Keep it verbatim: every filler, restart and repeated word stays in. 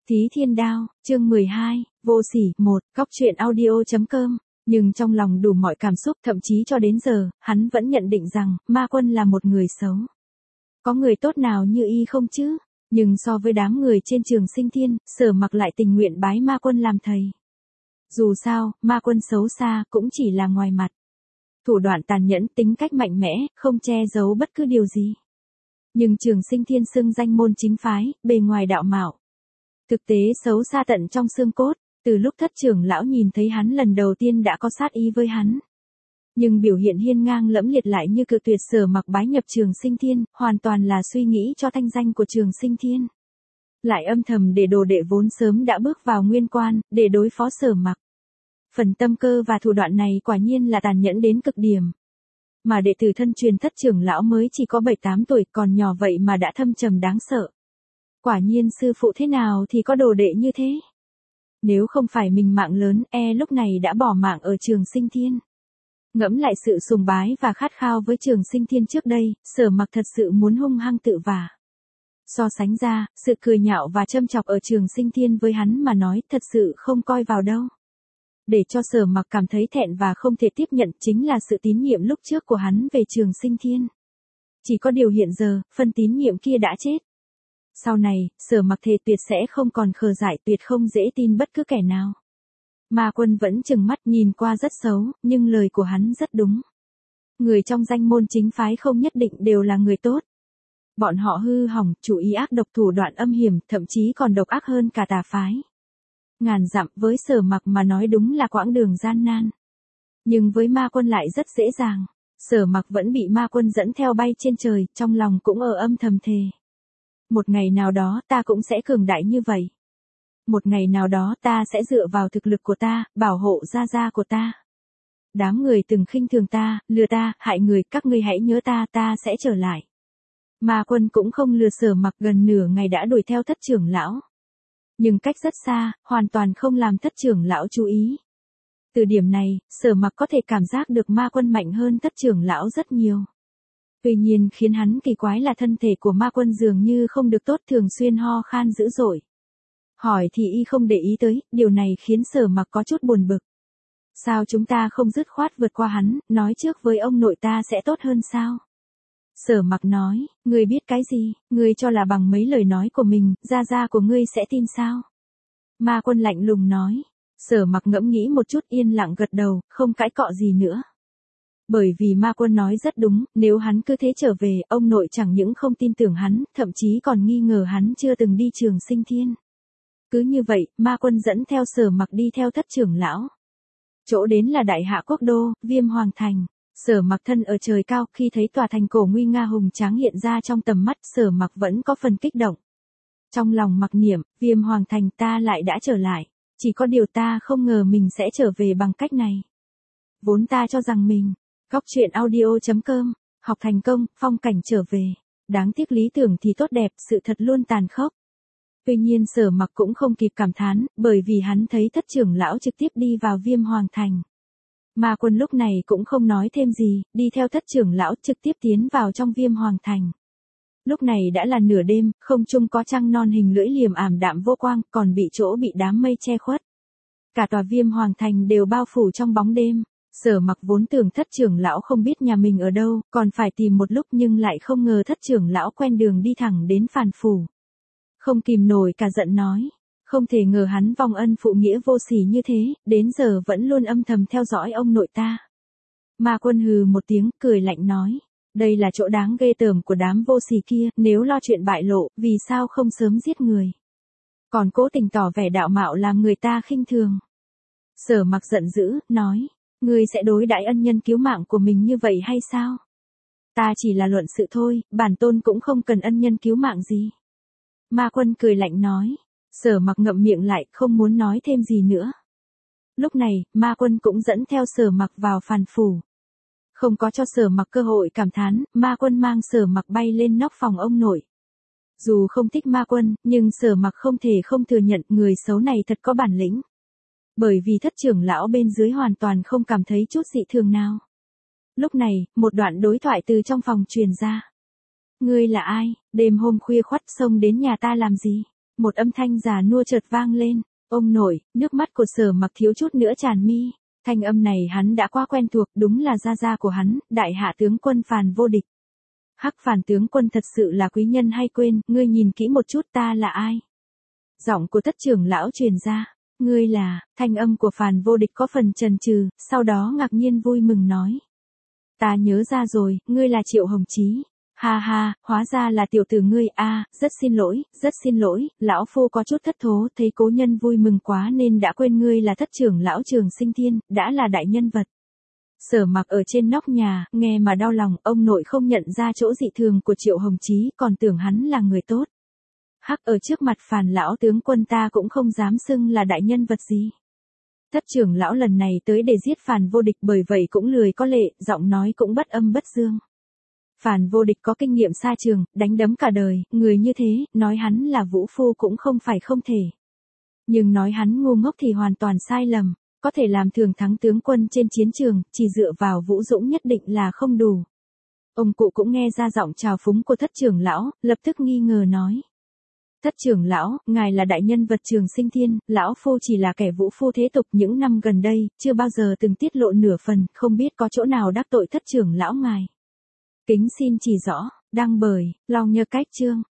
Thí Thiên Đao, chương mười hai, vô sỉ, một, góc truyện audio.com. Nhưng trong lòng đủ mọi cảm xúc, thậm chí cho đến giờ, hắn vẫn nhận định rằng, Ma Quân là một người xấu. Có người tốt nào như y không chứ? Nhưng so với đám người trên Trường Sinh Thiên, Sở Mặc lại tình nguyện bái Ma Quân làm thầy. Dù sao, Ma Quân xấu xa, cũng chỉ là ngoài mặt. Thủ đoạn tàn nhẫn, tính cách mạnh mẽ, không che giấu bất cứ điều gì. Nhưng Trường Sinh Thiên xưng danh môn chính phái, bề ngoài đạo mạo. Thực tế xấu xa tận trong xương cốt, từ lúc thất trưởng lão nhìn thấy hắn lần đầu tiên đã có sát ý với hắn. Nhưng biểu hiện hiên ngang lẫm liệt lại như cự tuyệt Sở Mặc bái nhập Trường Sinh Thiên, hoàn toàn là suy nghĩ cho thanh danh của Trường Sinh Thiên. Lại âm thầm để đồ đệ vốn sớm đã bước vào nguyên quan, để đối phó Sở Mặc. Phần tâm cơ và thủ đoạn này quả nhiên là tàn nhẫn đến cực điểm. Mà đệ tử thân truyền thất trưởng lão mới chỉ có bảy tám tuổi, còn nhỏ vậy mà đã thâm trầm đáng sợ. Quả nhiên sư phụ thế nào thì có đồ đệ như thế. Nếu không phải mình mạng lớn, e lúc này đã bỏ mạng ở Trường Sinh Thiên. Ngẫm lại sự sùng bái và khát khao với Trường Sinh Thiên trước đây, Sở Mặc thật sự muốn hung hăng tự vả. So sánh ra, sự cười nhạo và châm chọc ở Trường Sinh Thiên với hắn mà nói thật sự không coi vào đâu. Để cho Sở Mặc cảm thấy thẹn và không thể tiếp nhận chính là sự tín nhiệm lúc trước của hắn về Trường Sinh Thiên. Chỉ có điều hiện giờ, phần tín nhiệm kia đã chết. Sau này, Sở Mặc thề tuyệt sẽ không còn khờ dại, tuyệt không dễ tin bất cứ kẻ nào. Ma Quân vẫn trừng mắt, nhìn qua rất xấu, nhưng lời của hắn rất đúng. Người trong danh môn chính phái không nhất định đều là người tốt. Bọn họ hư hỏng, chủ ý ác độc, thủ đoạn âm hiểm, thậm chí còn độc ác hơn cả tà phái. Ngàn dặm với Sở Mặc mà nói đúng là quãng đường gian nan. Nhưng với Ma Quân lại rất dễ dàng. Sở Mặc vẫn bị Ma Quân dẫn theo bay trên trời, trong lòng cũng ở âm thầm thề. Một ngày nào đó ta cũng sẽ cường đại như vậy. Một ngày nào đó ta sẽ dựa vào thực lực của ta, bảo hộ gia gia của ta. Đám người từng khinh thường ta, lừa ta, hại người, các ngươi hãy nhớ ta, ta sẽ trở lại. Ma Quân cũng không lừa Sở Mặc, gần nửa ngày đã đuổi theo thất trưởng lão. Nhưng cách rất xa, hoàn toàn không làm thất trưởng lão chú ý. Từ điểm này, Sở Mặc có thể cảm giác được Ma Quân mạnh hơn thất trưởng lão rất nhiều. Tuy nhiên khiến hắn kỳ quái là thân thể của Ma Quân dường như không được tốt, thường xuyên ho khan dữ dội. Hỏi thì y không để ý tới, điều này khiến Sở Mặc có chút buồn bực. Sao chúng ta không dứt khoát vượt qua hắn, nói trước với ông nội ta sẽ tốt hơn sao? Sở Mặc nói, ngươi biết cái gì, ngươi cho là bằng mấy lời nói của mình, gia gia của ngươi sẽ tin sao? Ma Quân lạnh lùng nói. Sở Mặc ngẫm nghĩ một chút, yên lặng gật đầu, không cãi cọ gì nữa. Bởi vì Ma Quân nói rất đúng, nếu hắn cứ thế trở về, ông nội chẳng những không tin tưởng hắn, thậm chí còn nghi ngờ hắn chưa từng đi Trường Sinh Thiên. Cứ như vậy, Ma Quân dẫn theo Sở Mặc đi theo thất trưởng lão. Chỗ đến là Đại Hạ Quốc Đô, Viêm Hoàng Thành. Sở Mặc thân ở trời cao, khi thấy tòa thành cổ nguy nga hùng tráng hiện ra trong tầm mắt, Sở Mặc vẫn có phần kích động. Trong lòng mặc niệm, Viêm Hoàng Thành, ta lại đã trở lại. Chỉ có điều ta không ngờ mình sẽ trở về bằng cách này. Vốn ta cho rằng mình, góc truyện audio.com, học thành công, phong cảnh trở về. Đáng tiếc lý tưởng thì tốt đẹp, sự thật luôn tàn khốc. Tuy nhiên Sở Mặc cũng không kịp cảm thán, bởi vì hắn thấy thất trưởng lão trực tiếp đi vào Viêm Hoàng Thành. Ma Quân lúc này cũng không nói thêm gì, đi theo thất trưởng lão trực tiếp tiến vào trong Viêm Hoàng Thành. Lúc này đã là nửa đêm, không trung có trăng non hình lưỡi liềm ảm đạm vô quang, còn bị chỗ bị đám mây che khuất. Cả tòa Viêm Hoàng Thành đều bao phủ trong bóng đêm. Sở Mặc vốn tưởng thất trưởng lão không biết nhà mình ở đâu, còn phải tìm một lúc, nhưng lại không ngờ thất trưởng lão quen đường đi thẳng đến Phàn Phủ. Không kìm nổi cả giận nói. Không thể ngờ hắn vong ân phụ nghĩa vô sỉ như thế, đến giờ vẫn luôn âm thầm theo dõi ông nội ta. Ma Quân hừ một tiếng, cười lạnh nói. Đây là chỗ đáng ghê tởm của đám vô sỉ kia, nếu lo chuyện bại lộ, vì sao không sớm giết người. Còn cố tình tỏ vẻ đạo mạo làm người ta khinh thường. Sở Mặc giận dữ, nói. Ngươi sẽ đối đãi ân nhân cứu mạng của mình như vậy hay sao? Ta chỉ là luận sự thôi, bản tôn cũng không cần ân nhân cứu mạng gì. Ma Quân cười lạnh nói. Sở Mặc ngậm miệng lại, không muốn nói thêm gì nữa. Lúc này, Ma Quân cũng dẫn theo Sở Mặc vào Phàn Phủ. Không có cho Sở Mặc cơ hội cảm thán, Ma Quân mang Sở Mặc bay lên nóc phòng ông nội. Dù không thích Ma Quân, nhưng Sở Mặc không thể không thừa nhận người xấu này thật có bản lĩnh. Bởi vì thất trưởng lão bên dưới hoàn toàn không cảm thấy chút dị thường nào. Lúc này, một đoạn đối thoại từ trong phòng truyền ra. Ngươi là ai, đêm hôm khuya khoắt xông đến nhà ta làm gì? Một âm thanh già nua chợt vang lên, ông nội, nước mắt của Sở Mặc thiếu chút nữa tràn mi. Thanh âm này hắn đã quá quen thuộc, đúng là gia gia của hắn, đại hạ tướng quân Phàn Vô Địch. Hắc Phàn tướng quân thật sự là quý nhân hay quên, ngươi nhìn kỹ một chút ta là ai? Giọng của Thất trưởng lão truyền ra, ngươi là, thanh âm của Phàn Vô Địch có phần chần chừ, sau đó ngạc nhiên vui mừng nói. Ta nhớ ra rồi, ngươi là Triệu Hồng Chí. Ha ha, hóa ra là tiểu tử ngươi a, à, rất xin lỗi, rất xin lỗi, lão phu có chút thất thố, thấy cố nhân vui mừng quá nên đã quên ngươi là Thất trưởng lão Trường Sinh Thiên, đã là đại nhân vật. Sở Mặc ở trên nóc nhà, nghe mà đau lòng, ông nội không nhận ra chỗ dị thường của Triệu Hồng Chí, còn tưởng hắn là người tốt. Hắc, ở trước mặt Phàn lão tướng quân ta cũng không dám xưng là đại nhân vật gì. Thất trưởng lão lần này tới để giết Phàn Vô Địch, bởi vậy cũng lười có lệ, giọng nói cũng bất âm bất dương. Phàn Vô Địch có kinh nghiệm xa trường, đánh đấm cả đời, người như thế, nói hắn là vũ phu cũng không phải không thể. Nhưng nói hắn ngu ngốc thì hoàn toàn sai lầm, có thể làm thường thắng tướng quân trên chiến trường, chỉ dựa vào vũ dũng nhất định là không đủ. Ông cụ cũng nghe ra giọng trào phúng của Thất trưởng lão, lập tức nghi ngờ nói. Thất trưởng lão, ngài là đại nhân vật Trường Sinh Thiên, lão phu chỉ là kẻ vũ phu thế tục, những năm gần đây, chưa bao giờ từng tiết lộ nửa phần, không biết có chỗ nào đắc tội Thất trưởng lão ngài. Kính xin chỉ rõ, đăng bởi, Long Nhơ Cách chương.